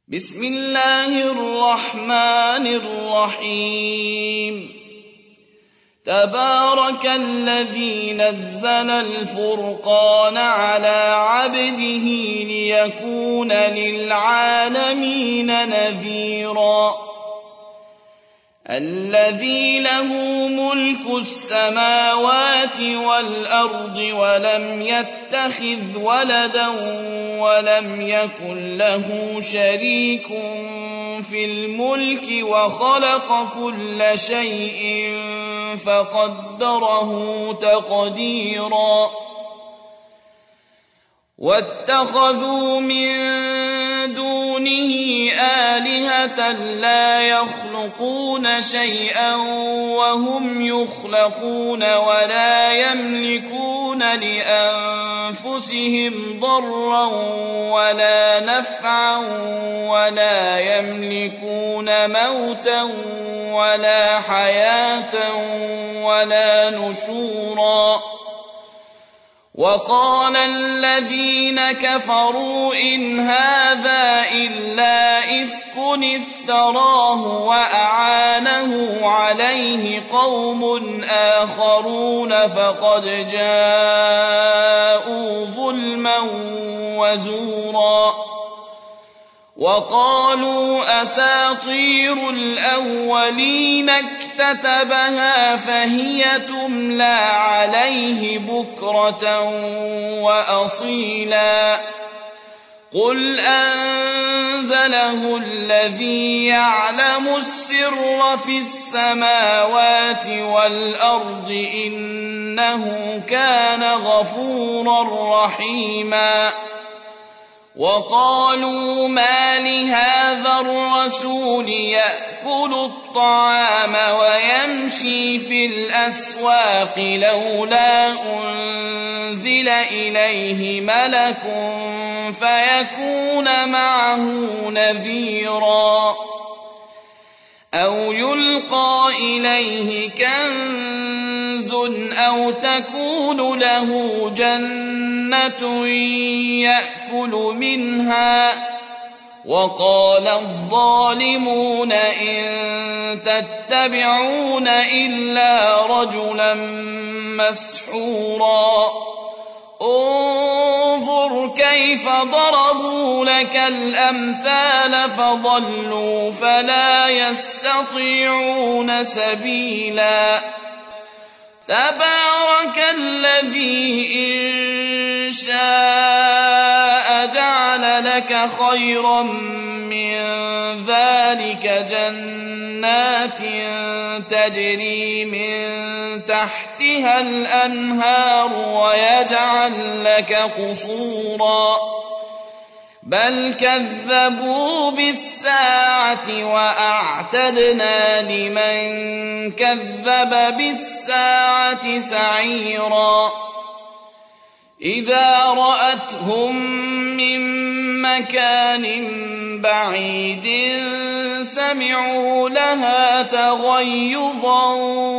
بسم الله الرحمن الرحيم تبارك الذي نزل الفرقان على عبده ليكون للعالمين نذيرا الذي له ملك السماوات والأرض ولم يتخذ ولدا ولم يكن له شريك في الملك وخلق كل شيء فقدره تقديرا واتخذوا من دونه آلهة لا يخلقون شيئا وهم يخلقون ولا يملكون لأنفسهم ضرا ولا نفعا ولا يملكون موتا ولا حياة ولا نشورا وقال الذين كفروا إن هذا إلا إفك افتراه وأعانه عليه قوم آخرون فقد جاءوا ظلما وزورا وقالوا أساطير الأولين اكتتبها فهي تملى عليه بكرة وأصيلا قل أنزله الذي يعلم السر في السماوات والأرض إنه كان غفورا رحيما وقالوا ما لهذا الرسول يأكل الطعام ويمشي في الأسواق لولا أنزل إليه ملك فيكون معه نذيرا أو يلقى إليه كنز أو تكون له جنة يأكل منها وقال الظالمون إن تتبعون إلا رجلا مسحورا انظر كيف ضربوا لك الأمثال فضلوا فلا يستطيعون سبيلا تبارك الذي إن شاء جعل لك خيرا من ذلك جنات تجري من تحتها الأنهار ويجعل لك قصورا بل كذبوا بالساعة وأعتدنا لمن كذب بالساعة سعيرا إذا رأتهم من مكان بعيد سمعوا لها تغيظا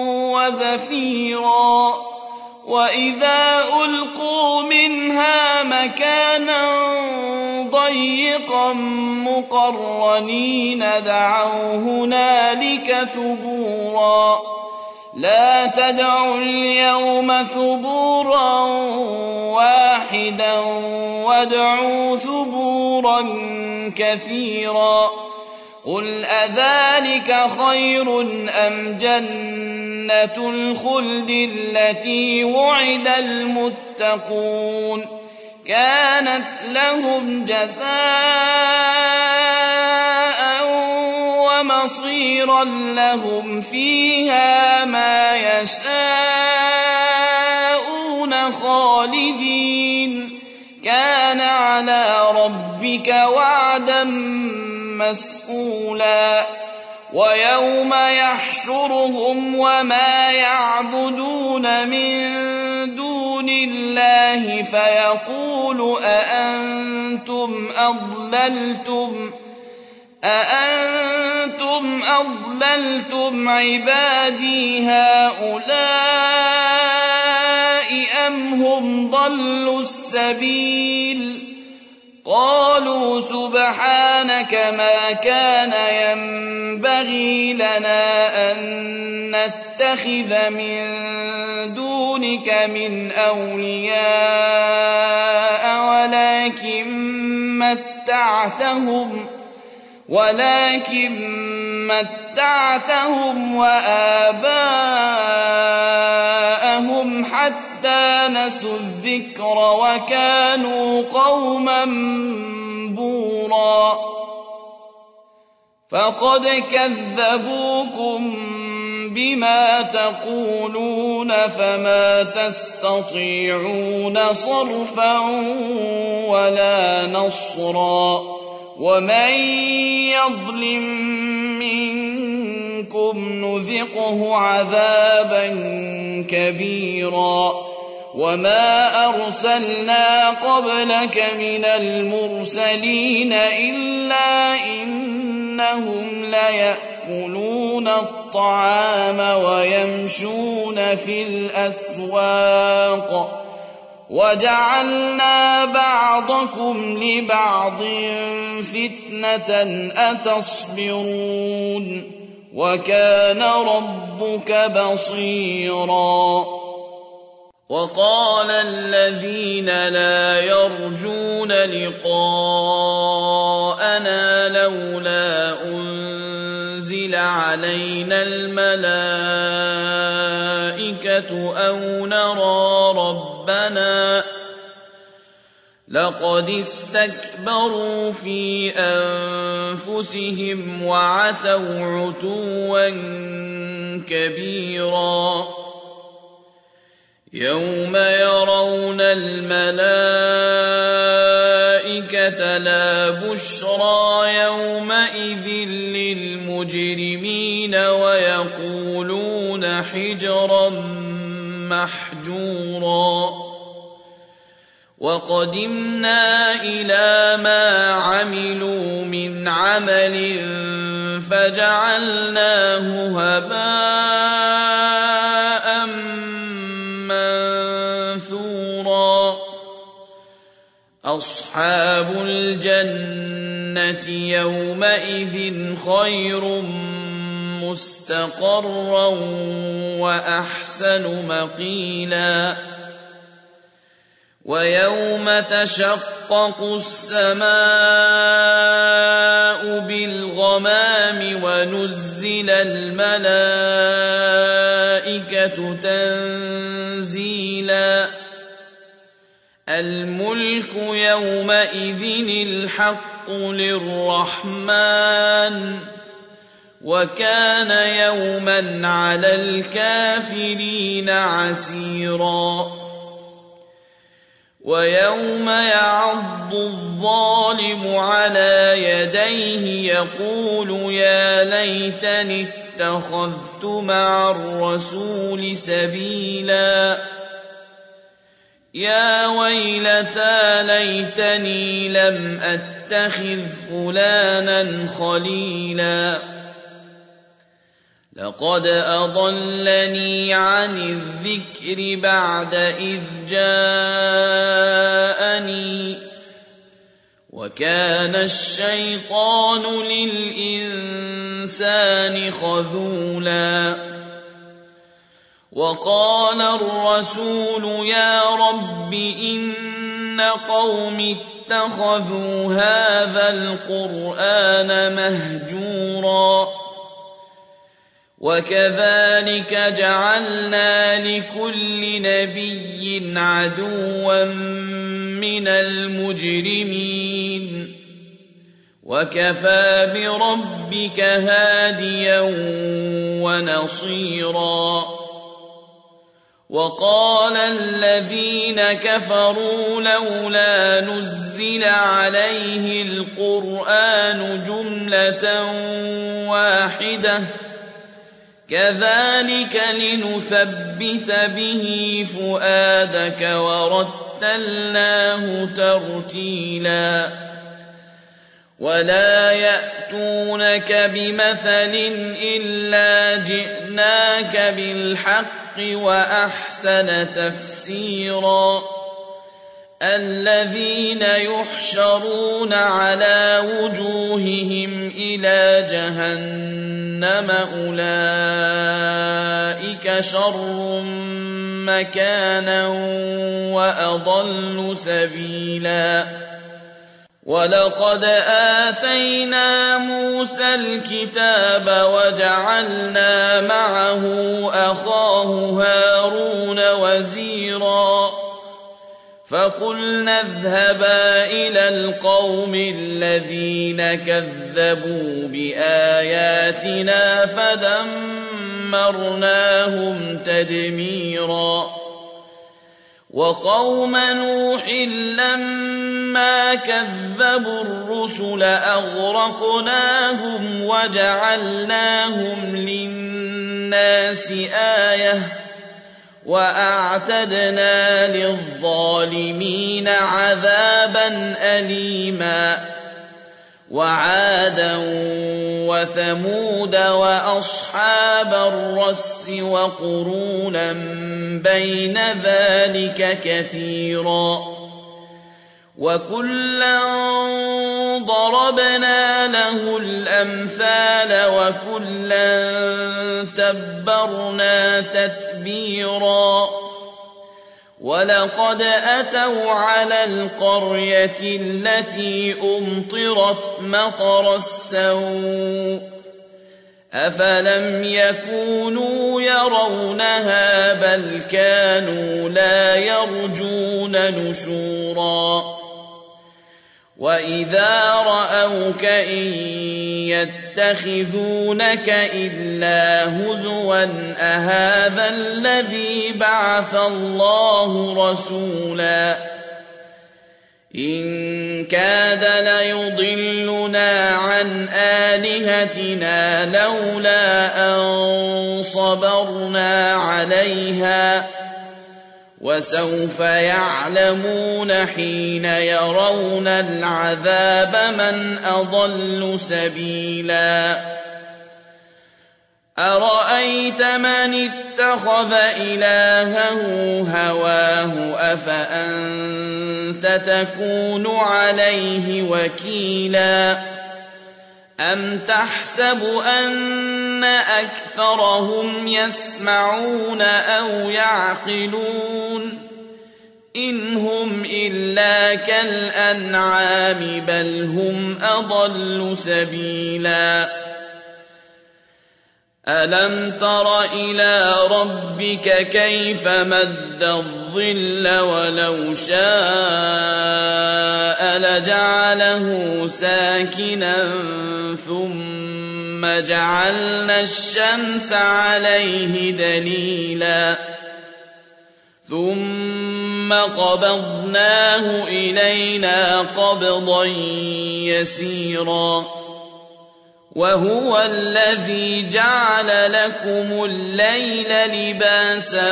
وزفيرا وإذا ألقوا منها مكانا ضيقا مقرنين دعوا هنالك ثبورا لا تدعوا اليوم ثبورا واحدا وادعوا ثبورا كثيرا قل أذلك خير أم جنة الخلد التي وعد المتقون كانت لهم جزاء ومصيرا لهم فيها ما يشاءون خالدين كان على ربك وعدا مسئولا ويوم يحشرهم وما يعبدون من دون الله فيقول أأنتم أضللتم عبادي هؤلاء أم هم ضلوا السبيل قالوا سبحانك ما كان ينبغي لنا أن نتخذ من دونك من أولياء ولكن متعتهم وآباءهم حتى نسوا الذكر وكانوا قوما بورا فقد كذبوكم بما تقولون فما تستطيعون صرفا ولا نصرا ومن يظلم منكم نذقه عذابا كبيرا وما أرسلنا قبلك من المرسلين إلا إنهم ليأكلون الطعام ويمشون في الأسواق وجعلنا بعضكم لبعض فتنة أتصبرون وكان ربك بصيرا وقال الذين لا يرجون لقاءنا لولا أنزل علينا الملائكة أو نرى ربنا لقد استكبروا في أنفسهم وعتوا عتوا كبيرا يوم يرون الملائكة لا بشرى يومئذ للمجرمين ويقولون حجرا محجورا وقدمنا إلى ما عملوا من عمل فجعلناه هباء منثورا أصحاب الجنة يومئذ خير مستقرا وأحسن مقيلا ويوم تشقق السماء بالغمام ونزل الملائكة تنزيلا الملك يومئذ الحق للرحمن وكان يوما على الكافرين عسيرا ويوم يعض الظالم على يديه يقول يا ليتني اتخذت مع الرسول سبيلا يا ويلتى ليتني لم أتخذ فلانا خليلا لقد أضلني عن الذكر بعد إذ جاءني وكان الشيطان للإنسان خذولا وقال الرسول يا رب إن قوم اتخذوا هذا القرآن مهجورا وكذلك جعلنا لكل نبي عدوا من المجرمين وكفى بربك هاديا ونصيرا وقال الذين كفروا لولا نزل عليه القرآن جملة واحدة كذلك لنثبت به فؤادك ورتلناه ترتيلا ولا يأتونك بمثل إلا جئناك بالحق وأحسن تفسيرا الذين يحشرون على وجوههم إلى جهنم أولئك شر مكانا وأضل سبيلا ولقد آتينا موسى الكتاب وجعلنا معه أخاه هارون وزيرا فقلنا اذهبا إلى القوم الذين كذبوا بآياتنا فدمرناهم تدميرا وقوم نوح لما كذبوا الرسل أغرقناهم وجعلناهم للناس آية وأعتدنا للظالمين عذابا أليما وعادا وثمود وأصحاب الرس وقرونا بين ذلك كثيرا وكلا ضربنا له الأمثال وكلا تبرنا تتبيرا ولقد أتوا على القرية التي أمطرت مطر السوء أفلم يكونوا يرونها بل كانوا لا يرجون نشورا وإذا رأوك إن يتخذونك إلا هزوا أهذا الذي بعث الله رسولا إن كاد ليضلنا عن آلهتنا لولا أن صبرنا عليها وسوف يعلمون حين يرون العذاب من أضل سبيلا أرأيت من اتخذ إلهه هواه أفأنت تكون عليه وكيلا أم تحسب أن أكثرهم يسمعون أو يعقلون إن هم إلا كالأنعام بل هم أضل سبيلا ألم تر إلى ربك كيف مد الظل ولو شاء لجعله ساكنا ثم جعلنا الشمس عليه دليلا ثم قبضناه إلينا قبضا يسيرا وهو الذي جعل لكم الليل لباسا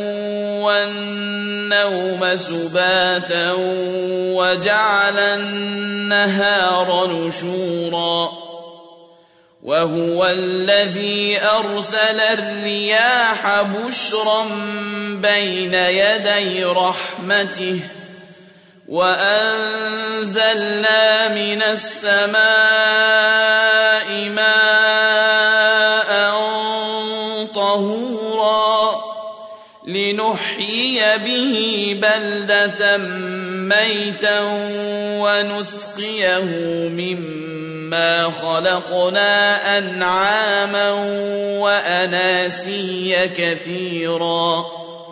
والنوم سباتا وجعل النهار نشورا وهو الذي أرسل الرياح بشرا بين يدي رحمته وأنزلنا من السماء ماء طهورا لنحيي به بلدة ميتا ونسقيه مما خلقنا أنعاما وأناسيا كثيرا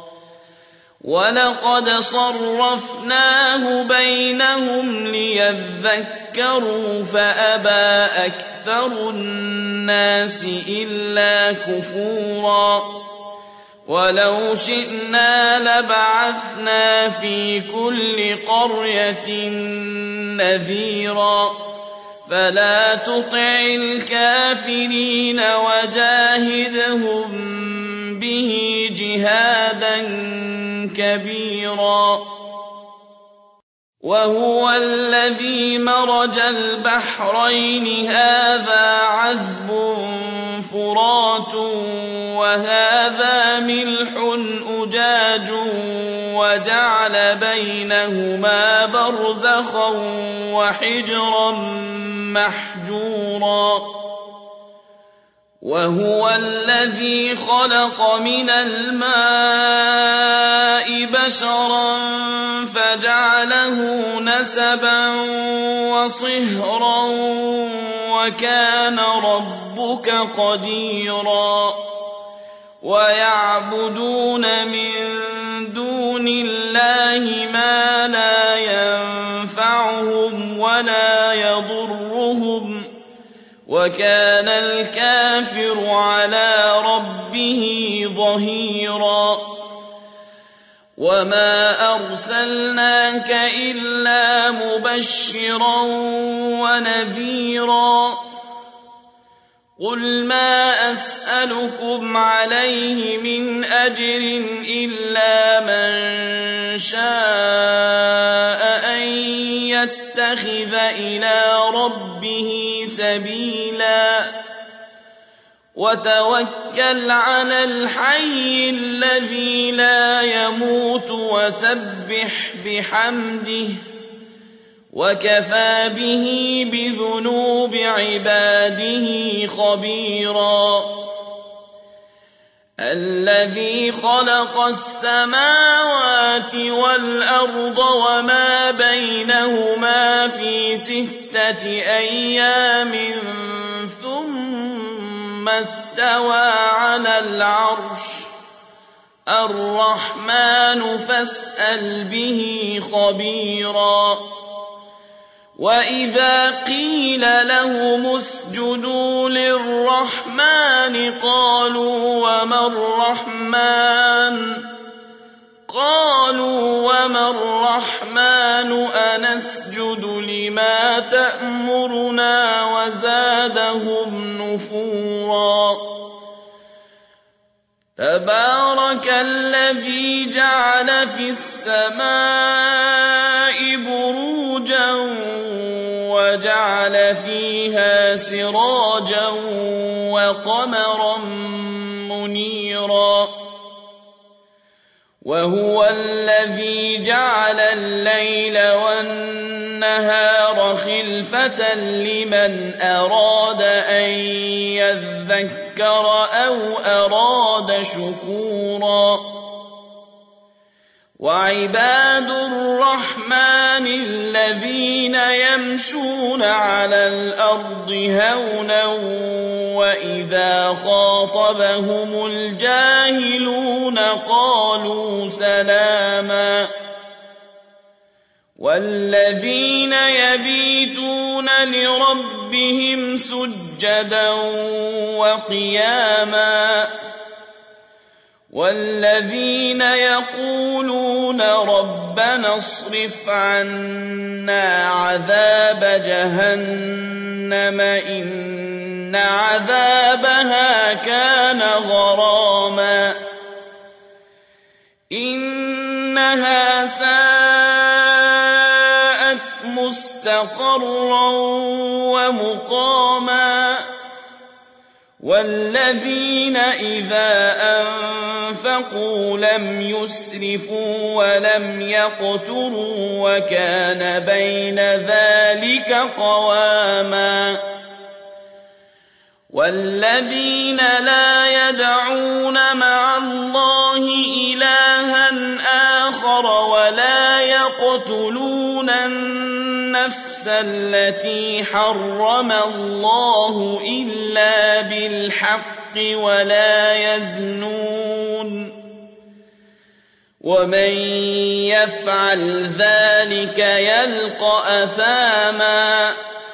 ولقد صرفناه بينهم ليذكروا فأبى أكثر الناس إلا كفورا ولو شئنا لبعثنا في كل قرية نذيرا فلا تطع الكافرين وجاهدهم به جهادا كبيرا وهو الذي مرج البحرين هذا عذب فرات وهذا ملح أجاج وجعل بينهما برزخا وحجرا محجورا وهو الذي خلق من الماء بشرا فجعله نسبا وصهرا وكان ربك قديرا ويعبدون من دون الله ما لا ينفعهم ولا يضرهم وكان الكافر على ربه ظهيرا وما أرسلناك إلا مبشرا ونذيرا قل ما أسألكم عليه من أجر إلا من شاء أن يتخذ إلى ربه سبيلا وتوكل على الحي الذي لا يموت وسبح بحمده وكفى به بذنوب عباده خبيرا الذي خلق السماوات والأرض وما بينهما في 6 أيام ثم استوى على العرش الرحمن فاسأل به خبيرا وإذا قيل لهم اسجدوا للرحمن قالوا وما الرحمن أنسجد لما تأمرنا وزادهم نفورا تبارك الذي جعل في السماء بروجا وجعل فيها سراجا وقمرا منيرا وهو الذي جعل الليل والنهار خلفة لمن أراد أن يذكر أو أراد شكورا وعباد الرحمن الذين يمشون على الأرض هونا وإذا خاطبهم الجاهلون قالوا سلاما والذين يبيتون لربهم سجدا وقياما والذين يقولون ربنا اصرف عنا عذاب جهنم إن عذابها كان غراما إنها ساءت مستقرا ومقاما والذين إذا أنفقوا لم يسرفوا ولم يقتروا وكان بين ذلك قواما والذين لا يدعون مع الله إلها آخر ولا يقتلون النفس التي حرم الله إلا بالحق ولا يزنون ومن يفعل ذلك يلقى أثاما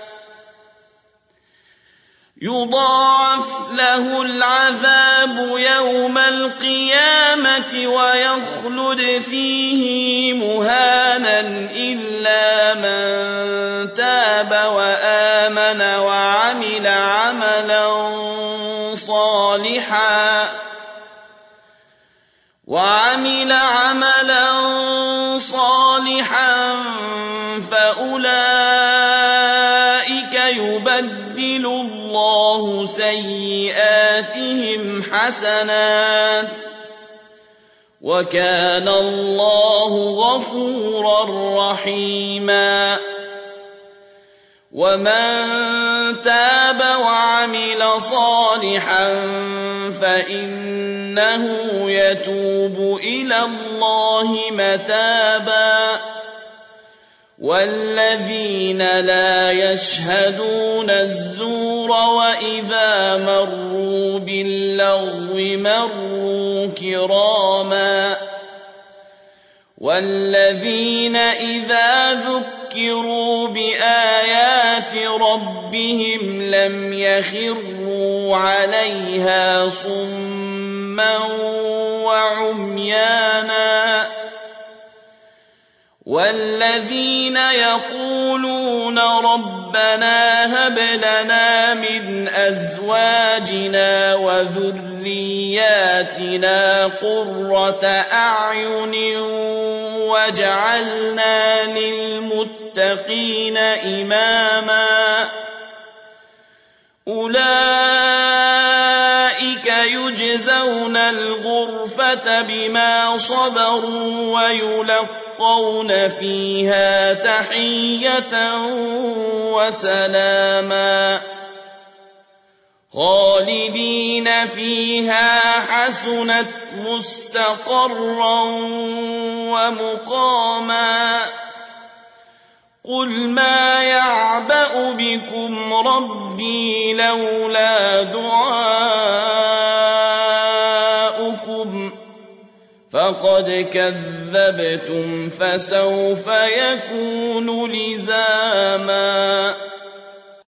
يضاعف له العذاب يوم القيامة ويخلد فيه مهانا إلا من تاب وآمن وعمل عملا صالحا فأولئك يبدل الله سيئاتهم حسنات وكان الله غفورا رحيما ومن تاب وعمل صالحا فإنه يتوب إلى الله متابا والذين لا يشهدون الزور وإذا مروا باللغو مروا كراما والذين إذا ذكروا بآيات ربهم لم يخروا عليها صما وعميانا والذين يقولون ربنا هب لنا من أزواجنا وذرياتنا قرة أعين واجعلنا للمتقين إماما أولئك يجزون الغرفة بما صبروا ويلقون فيها تحية وسلاما خالدين فيها حسنت مستقرا ومقاما قل ما يعبأ بكم ربي لولا دعاؤكم فقد كذبتم فسوف يكون لزاما